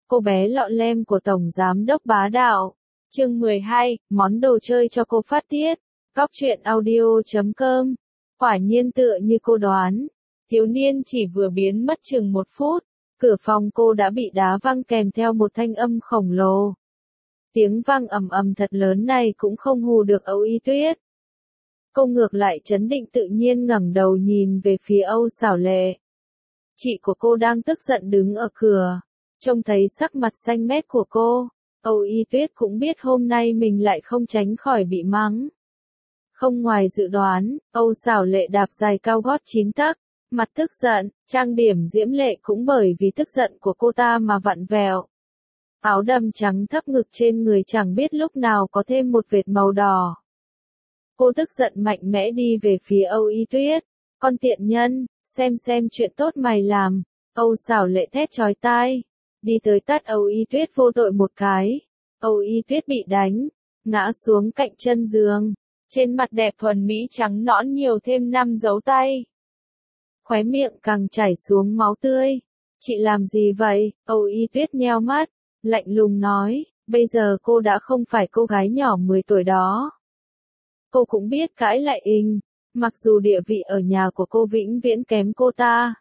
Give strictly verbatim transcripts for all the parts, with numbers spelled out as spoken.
Cô bé lọ lem của Tổng Giám đốc bá đạo. Chương mười hai, món đồ chơi cho cô phát tiết. Cóc truyện audio chấm com. Quả nhiên tựa như cô đoán. Thiếu niên chỉ vừa biến mất chừng một phút. Cửa phòng cô đã bị đá văng kèm theo một thanh âm khổng lồ. Tiếng vang ầm ầm thật lớn này cũng không hù được Âu Y Tuyết. Cô ngược lại trấn định tự nhiên ngẩng đầu nhìn về phía Âu Xảo Lệ. Chị của cô đang tức giận đứng ở cửa. Trông thấy sắc mặt xanh mét của cô, Âu Y Tuyết cũng biết hôm nay mình lại không tránh khỏi bị mắng. Không ngoài dự đoán, Âu Xảo Lệ đạp giày cao gót chín tấc, mặt tức giận, trang điểm diễm lệ cũng bởi vì tức giận của cô ta mà vặn vẹo. Áo đầm trắng thấp ngực trên người chẳng biết lúc nào có thêm một vệt màu đỏ. Cô tức giận mạnh mẽ đi về phía Âu Y Tuyết. Con tiện nhân, xem xem chuyện tốt mày làm. Âu Xảo Lệ thét chói tai. Đi tới tát Âu Y Tuyết vô tội một cái. Âu Y Tuyết bị đánh, ngã xuống cạnh chân giường. Trên mặt đẹp thuần mỹ trắng nõn nhiều thêm năm dấu tay. Khóe miệng càng chảy xuống máu tươi. Chị làm gì vậy? Âu Y Tuyết nheo mắt, lạnh lùng nói, bây giờ cô đã không phải cô gái nhỏ mười tuổi đó. Cô cũng biết cãi lại inh, mặc dù địa vị ở nhà của cô vĩnh viễn kém cô ta.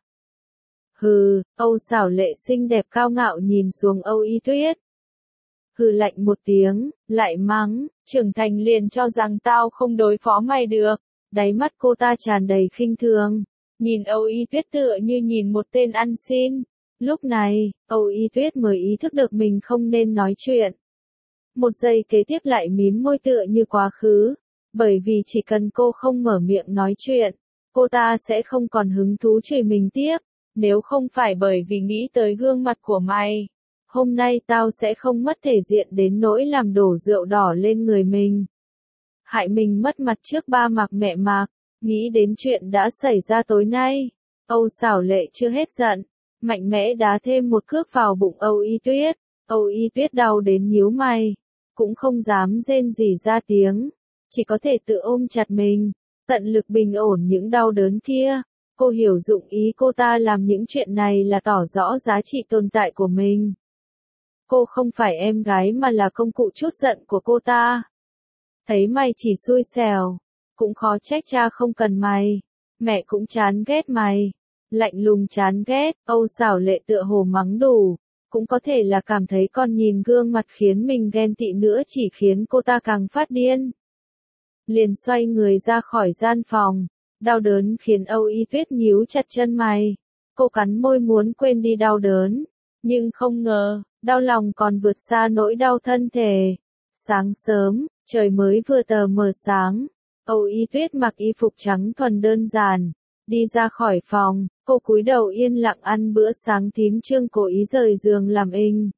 Hừ, Âu Xảo Lệ xinh đẹp cao ngạo nhìn xuống Âu Y Tuyết. Hừ lạnh một tiếng, lại mắng, trưởng thành liền cho rằng tao không đối phó mày được. Đáy mắt cô ta tràn đầy khinh thường, nhìn Âu Y Tuyết tựa như nhìn một tên ăn xin. Lúc này, Âu Y Tuyết mới ý thức được mình không nên nói chuyện. Một giây kế tiếp lại mím môi tựa như quá khứ, bởi vì chỉ cần cô không mở miệng nói chuyện, cô ta sẽ không còn hứng thú chửi mình tiếp. Nếu không phải bởi vì nghĩ tới gương mặt của mày, hôm nay tao sẽ không mất thể diện đến nỗi làm đổ rượu đỏ lên người mình. Hại mình mất mặt trước ba mạc mẹ mạc, nghĩ đến chuyện đã xảy ra tối nay. Âu Xảo Lệ chưa hết giận, mạnh mẽ đá thêm một cước vào bụng Âu Y Tuyết. Âu Y Tuyết đau đến nhíu mày, cũng không dám rên rỉ ra tiếng, chỉ có thể tự ôm chặt mình, tận lực bình ổn những đau đớn kia. Cô hiểu dụng ý cô ta làm những chuyện này là tỏ rõ giá trị tồn tại của mình. Cô không phải em gái mà là công cụ trút giận của cô ta. Thấy mày chỉ xui xẻo, cũng khó trách cha không cần mày. Mẹ cũng chán ghét mày. Lạnh lùng chán ghét, Âu Xảo Lệ tựa hồ mắng đủ. Cũng có thể là cảm thấy con nhìn gương mặt khiến mình ghen tị nữa chỉ khiến cô ta càng phát điên. Liền xoay người ra khỏi gian phòng. Đau đớn khiến Âu Y Tuyết nhíu chặt chân mày. Cô cắn môi muốn quên đi đau đớn. Nhưng không ngờ, đau lòng còn vượt xa nỗi đau thân thể. Sáng sớm, trời mới vừa tờ mờ sáng. Âu Y Tuyết mặc y phục trắng thuần đơn giản. Đi ra khỏi phòng, cô cúi đầu yên lặng ăn bữa sáng. Thím Trương cố ý rời giường làm inh.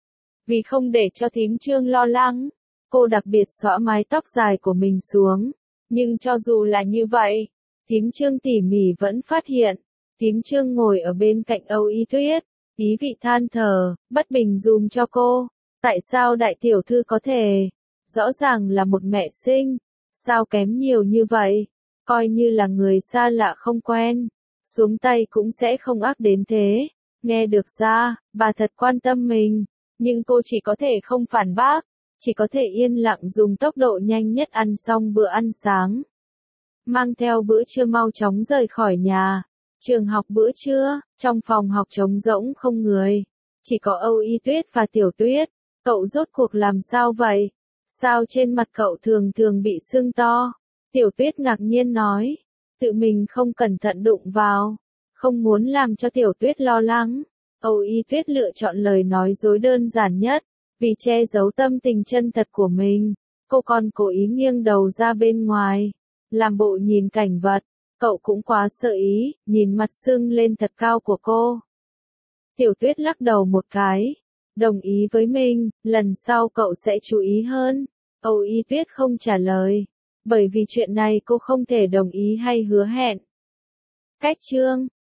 Vì không để cho thím Trương lo lắng, cô đặc biệt xõa mái tóc dài của mình xuống. Nhưng cho dù là như vậy, thím Trương tỉ mỉ vẫn phát hiện. Thím Trương ngồi ở bên cạnh Âu Y Tuyết, ý vị than thở, bất bình dùm cho cô. Tại sao đại tiểu thư có thể? Rõ ràng là một mẹ sinh. Sao kém nhiều như vậy? Coi như là người xa lạ không quen. Xuống tay cũng sẽ không ác đến thế. Nghe được ra, bà thật quan tâm mình. Nhưng cô chỉ có thể không phản bác. Chỉ có thể yên lặng dùng tốc độ nhanh nhất ăn xong bữa ăn sáng. Mang theo bữa trưa mau chóng rời khỏi nhà. Trường học bữa trưa, trong phòng học trống rỗng không người. Chỉ có Âu Y Tuyết và Tiểu Tuyết. Cậu rốt cuộc làm sao vậy? Sao trên mặt cậu thường thường bị sưng to? Tiểu Tuyết ngạc nhiên nói. Tự mình không cẩn thận đụng vào. Không muốn làm cho Tiểu Tuyết lo lắng. Âu Y Tuyết lựa chọn lời nói dối đơn giản nhất. Vì che giấu tâm tình chân thật của mình, cô còn cố ý nghiêng đầu ra bên ngoài. Làm bộ nhìn cảnh vật, cậu cũng quá sợ ý, nhìn mặt sưng lên thật cao của cô. Tiểu Tuyết lắc đầu một cái, đồng ý với mình, lần sau cậu sẽ chú ý hơn. Âu Y Tuyết không trả lời, bởi vì chuyện này cô không thể đồng ý hay hứa hẹn. Cách chương